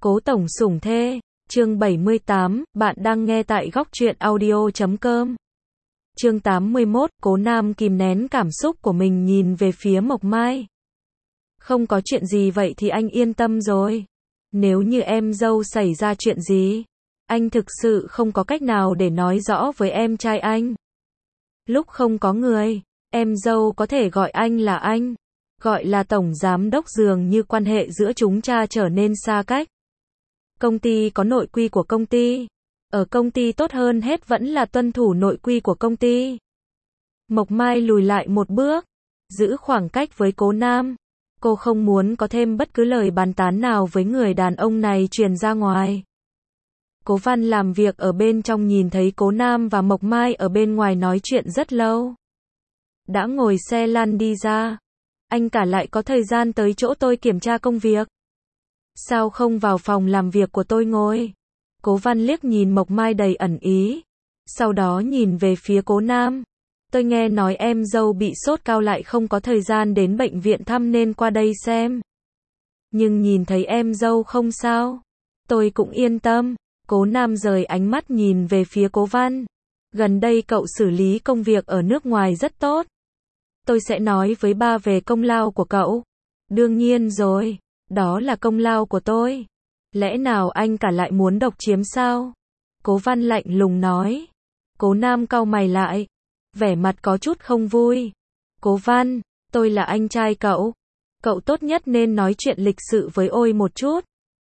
Cố tổng sủng thê, chương 78, bạn đang nghe tại góc truyện audio.com. Chương 81, Cố Nam kìm nén cảm xúc của mình nhìn về phía Mộc Mai. Không có chuyện gì vậy thì anh yên tâm rồi. Nếu như em dâu xảy ra chuyện gì, anh thực sự không có cách nào để nói rõ với em trai anh. Lúc không có người, em dâu có thể gọi anh là anh, gọi là tổng giám đốc, dường như quan hệ giữa chúng ta trở nên xa cách. Công ty có nội quy của công ty. Ở công ty tốt hơn hết vẫn là tuân thủ nội quy của công ty. Mộc Mai lùi lại một bước, giữ khoảng cách với Cố Nam. Cô không muốn có thêm bất cứ lời bàn tán nào với người đàn ông này truyền ra ngoài. Cố Văn làm việc ở bên trong nhìn thấy Cố Nam và Mộc Mai ở bên ngoài nói chuyện rất lâu. Đã ngồi xe lăn đi ra. Anh cả lại có thời gian tới chỗ tôi kiểm tra công việc. Sao không vào phòng làm việc của tôi ngồi? Cố Văn liếc nhìn Mộc Mai đầy ẩn ý. Sau đó nhìn về phía Cố Nam. Tôi nghe nói em dâu bị sốt cao lại không có thời gian đến bệnh viện thăm nên qua đây xem. Nhưng nhìn thấy em dâu không sao, tôi cũng yên tâm. Cố Nam rời ánh mắt nhìn về phía Cố Văn. Gần đây cậu xử lý công việc ở nước ngoài rất tốt. Tôi sẽ nói với ba về công lao của cậu. Đương nhiên rồi, đó là công lao của tôi. Lẽ nào anh cả lại muốn độc chiếm sao? Cố Văn lạnh lùng nói. Cố Nam cau mày lại, vẻ mặt có chút không vui. Cố Văn, tôi là anh trai cậu. Cậu tốt nhất nên nói chuyện lịch sự với tôi một chút.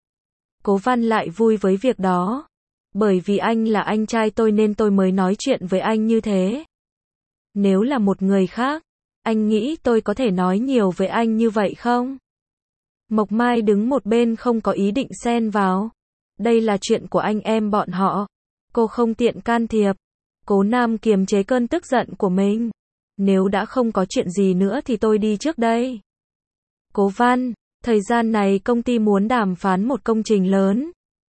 Cố Văn lại vui với việc đó. Bởi vì anh là anh trai tôi nên tôi mới nói chuyện với anh như thế. Nếu là một người khác, anh nghĩ tôi có thể nói nhiều với anh như vậy không? Mộc Mai đứng một bên không có ý định xen vào. Đây là chuyện của anh em bọn họ. Cô không tiện can thiệp. Cố Nam kiềm chế cơn tức giận của mình. Nếu đã không có chuyện gì nữa thì tôi đi trước đây. Cố Văn, thời gian này công ty muốn đàm phán một công trình lớn.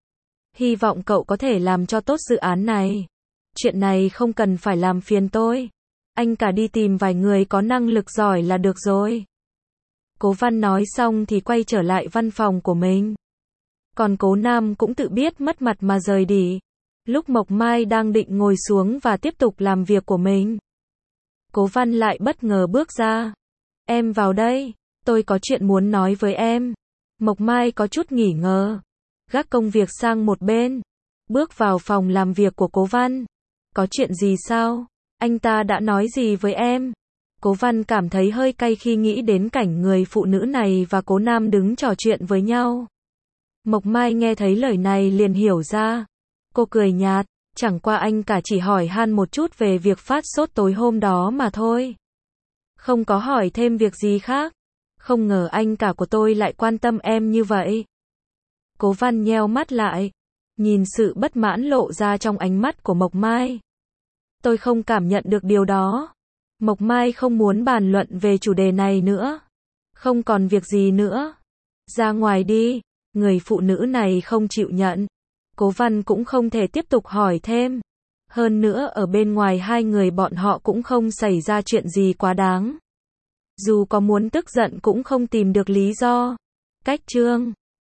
Hy vọng cậu có thể làm cho tốt dự án này. Chuyện này không cần phải làm phiền tôi. Anh cả đi tìm vài người có năng lực giỏi là được rồi. Cố Văn nói xong thì quay trở lại văn phòng của mình. Còn Cố Nam cũng tự biết mất mặt mà rời đi. Lúc Mộc Mai đang định ngồi xuống và tiếp tục làm việc của mình, Cố Văn lại bất ngờ bước ra. Em vào đây, tôi có chuyện muốn nói với em. Mộc Mai có chút nghỉ ngờ, gác công việc sang một bên, bước vào phòng làm việc của Cố Văn. Có chuyện gì sao? Anh ta đã nói gì với em? Cố Văn cảm thấy hơi cay khi nghĩ đến cảnh người phụ nữ này và Cố Nam đứng trò chuyện với nhau. Mộc Mai nghe thấy lời này liền hiểu ra. Cô cười nhạt, chẳng qua anh cả chỉ hỏi han một chút về việc phát sốt tối hôm đó mà thôi. Không có hỏi thêm việc gì khác. Không ngờ anh cả của tôi lại quan tâm em như vậy. Cố Văn nheo mắt lại, nhìn sự bất mãn lộ ra trong ánh mắt của Mộc Mai. Tôi không cảm nhận được điều đó. Mộc Mai không muốn bàn luận về chủ đề này nữa. Không còn việc gì nữa. Ra ngoài đi. Người phụ nữ này không chịu nhận. Cố Văn cũng không thể tiếp tục hỏi thêm. Hơn nữa ở bên ngoài hai người bọn họ cũng không xảy ra chuyện gì quá đáng. Dù có muốn tức giận cũng không tìm được lý do. Cách chương